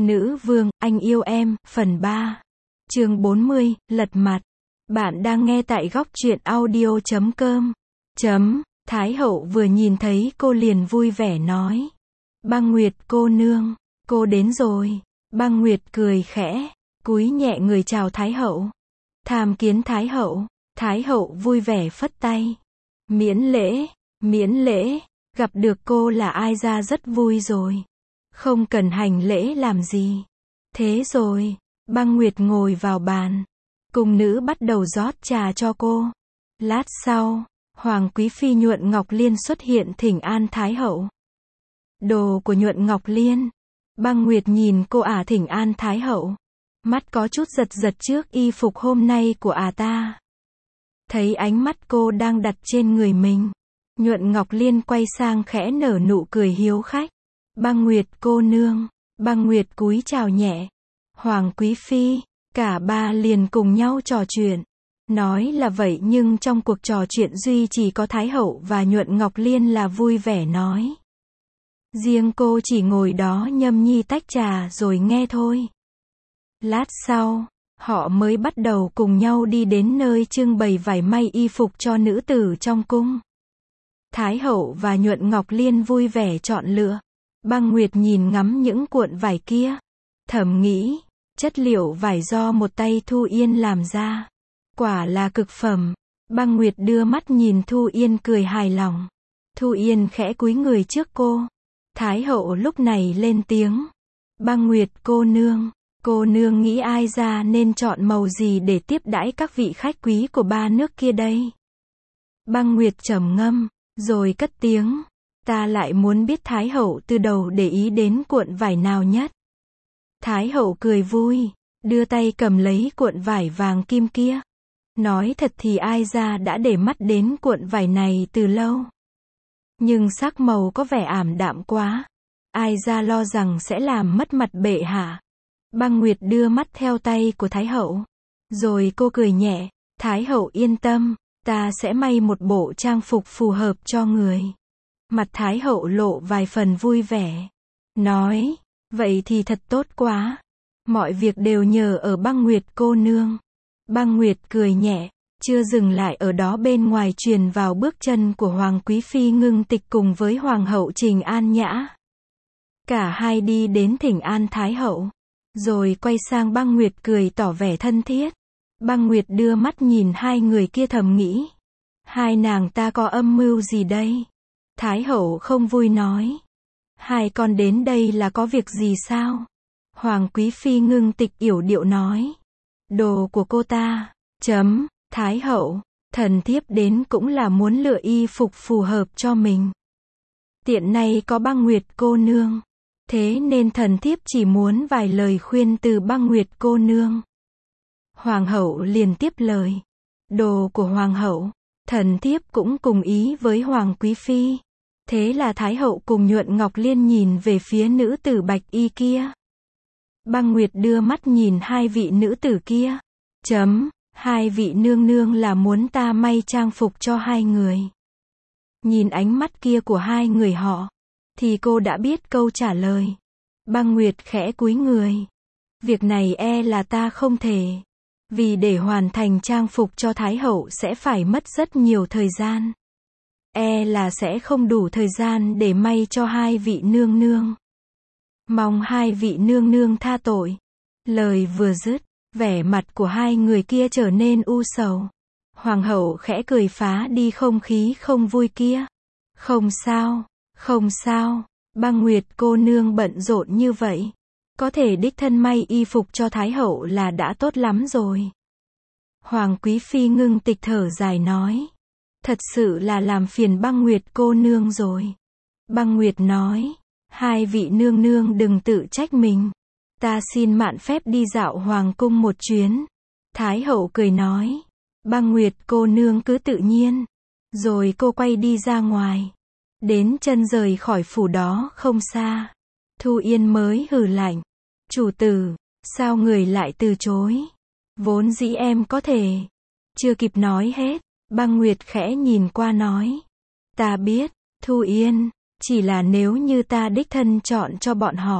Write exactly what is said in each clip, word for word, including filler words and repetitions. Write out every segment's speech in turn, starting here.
Nữ vương, anh yêu em, phần ba. Chương bốn mươi, lật mặt. Bạn đang nghe tại góc truyện audio chấm com. Chấm, Thái hậu vừa nhìn thấy cô liền vui vẻ nói. Băng Nguyệt cô nương, cô đến rồi. Băng Nguyệt cười khẽ, cúi nhẹ người chào Thái hậu. Tham kiến Thái hậu. Thái hậu vui vẻ phất tay. Miễn lễ, miễn lễ, gặp được cô là ai ra rất vui rồi. Không cần hành lễ làm gì. Thế rồi, Băng Nguyệt ngồi vào bàn. Cung nữ bắt đầu rót trà cho cô. Lát sau, Hoàng Quý Phi Nhuận Ngọc Liên xuất hiện thỉnh an Thái hậu. Đồ của Nhuận Ngọc Liên. Băng Nguyệt nhìn cô ả thỉnh an Thái hậu. Mắt có chút giật giật trước y phục hôm nay của ả ta. Thấy ánh mắt cô đang đặt trên người mình. Nhuận Ngọc Liên quay sang khẽ nở nụ cười hiếu khách. Băng Nguyệt cô nương. Băng Nguyệt cúi chào nhẹ. Hoàng Quý Phi. Cả ba liền cùng nhau trò chuyện. Nói là vậy nhưng trong cuộc trò chuyện duy chỉ có Thái hậu và Nhuận Ngọc Liên là vui vẻ nói. Riêng cô chỉ ngồi đó nhâm nhi tách trà rồi nghe thôi. Lát sau, họ mới bắt đầu cùng nhau đi đến nơi trưng bày vải may y phục cho nữ tử trong cung. Thái hậu và Nhuận Ngọc Liên vui vẻ chọn lựa. Băng Nguyệt nhìn ngắm những cuộn vải kia. Thầm nghĩ, chất liệu vải do một tay Thu Yên làm ra. Quả là cực phẩm. Băng Nguyệt đưa mắt nhìn Thu Yên cười hài lòng. Thu Yên khẽ cúi người trước cô. Thái hậu lúc này lên tiếng. Băng Nguyệt cô nương. Cô nương nghĩ ai ra nên chọn màu gì để tiếp đãi các vị khách quý của ba nước kia đây? Băng Nguyệt trầm ngâm, rồi cất tiếng. Ta lại muốn biết Thái hậu từ đầu để ý đến cuộn vải nào nhất. Thái hậu cười vui, đưa tay cầm lấy cuộn vải vàng kim kia. Nói thật thì ai ra đã để mắt đến cuộn vải này từ lâu. Nhưng sắc màu có vẻ ảm đạm quá. Ai ra lo rằng sẽ làm mất mặt bệ hạ. Băng Nguyệt đưa mắt theo tay của Thái hậu. Rồi cô cười nhẹ. Thái hậu yên tâm, ta sẽ may một bộ trang phục phù hợp cho người. Mặt Thái hậu lộ vài phần vui vẻ. Nói, vậy thì thật tốt quá. Mọi việc đều nhờ ở Băng Nguyệt cô nương. Băng Nguyệt cười nhẹ, chưa dừng lại ở đó bên ngoài truyền vào bước chân của Hoàng Quý Phi Ngưng Tịch cùng với Hoàng hậu Trình An Nhã. Cả hai đi đến thỉnh an Thái hậu. Rồi quay sang Băng Nguyệt cười tỏ vẻ thân thiết. Băng Nguyệt đưa mắt nhìn hai người kia thầm nghĩ. Hai nàng ta có âm mưu gì đây? Thái hậu không vui nói. Hai con đến đây là có việc gì sao? Hoàng Quý Phi Ngưng Tịch yểu điệu nói. Đồ của cô ta. Chấm, Thái hậu, thần thiếp đến cũng là muốn lựa y phục phù hợp cho mình. Tiện này có Băng Nguyệt cô nương. Thế nên thần thiếp chỉ muốn vài lời khuyên từ Băng Nguyệt cô nương. Hoàng hậu liền tiếp lời. Đồ của Hoàng hậu, thần thiếp cũng cùng ý với Hoàng Quý Phi. Thế là Thái hậu cùng Nhuận Ngọc Liên nhìn về phía nữ tử bạch y kia. Băng Nguyệt đưa mắt nhìn hai vị nữ tử kia. Chấm, hai vị nương nương là muốn ta may trang phục cho hai người. Nhìn ánh mắt kia của hai người họ, thì cô đã biết câu trả lời. Băng Nguyệt khẽ cúi người. Việc này e là ta không thể. Vì để hoàn thành trang phục cho Thái hậu sẽ phải mất rất nhiều thời gian. E là sẽ không đủ thời gian để may cho hai vị nương nương. Mong hai vị nương nương tha tội. Lời vừa dứt, vẻ mặt của hai người kia trở nên u sầu. Hoàng hậu khẽ cười phá đi không khí không vui kia. Không sao, không sao, Băng Nguyệt cô nương bận rộn như vậy. Có thể đích thân may y phục cho Thái hậu là đã tốt lắm rồi. Hoàng Quý Phi Ngưng Tịch thở dài nói. Thật sự là làm phiền Băng Nguyệt cô nương rồi. Băng Nguyệt nói. Hai vị nương nương đừng tự trách mình. Ta xin mạn phép đi dạo hoàng cung một chuyến. Thái hậu cười nói. Băng Nguyệt cô nương cứ tự nhiên. Rồi cô quay đi ra ngoài. Đến chân rời khỏi phủ đó không xa. Thu Yên mới hừ lạnh. Chủ tử, sao người lại từ chối? Vốn dĩ em có thể. Chưa kịp nói hết, Băng Nguyệt khẽ nhìn qua nói. Ta biết, Thu Yên, chỉ là nếu như ta đích thân chọn cho bọn họ,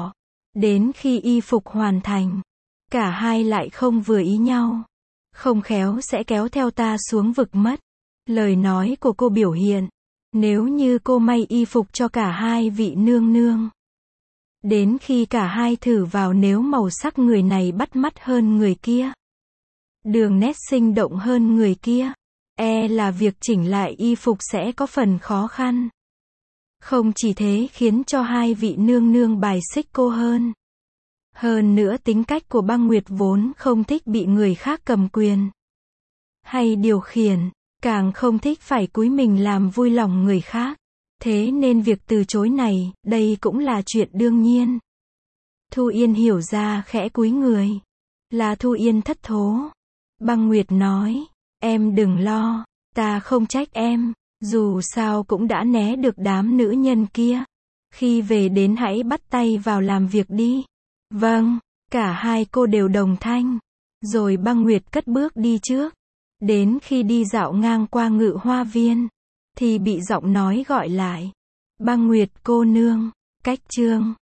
Đến khi y phục hoàn thành, cả hai lại không vừa ý nhau. Không khéo sẽ kéo theo ta xuống vực mất. Lời nói của cô biểu hiện, nếu như cô may y phục cho cả hai vị nương nương. Đến khi cả hai thử vào, nếu màu sắc người này bắt mắt hơn người kia, đường nét sinh động hơn người kia, e là việc chỉnh lại y phục sẽ có phần khó khăn. Không chỉ thế, khiến cho hai vị nương nương bài xích cô hơn. Hơn nữa, tính cách của Băng Nguyệt vốn không thích bị người khác cầm quyền hay điều khiển, càng không thích phải cúi mình làm vui lòng người khác. Thế nên việc từ chối này, đây cũng là chuyện đương nhiên. Thu Yên hiểu ra, khẽ cúi người. Là Thu Yên thất thố. Băng Nguyệt nói, em đừng lo, ta không trách em, dù sao cũng đã né được đám nữ nhân kia. Khi về đến hãy bắt tay vào làm việc đi. Vâng, cả hai cô đều đồng thanh. Rồi Băng Nguyệt cất bước đi trước. Đến khi đi dạo ngang qua Ngự Hoa Viên, thì bị giọng nói gọi lại. Băng Nguyệt cô nương, cách chương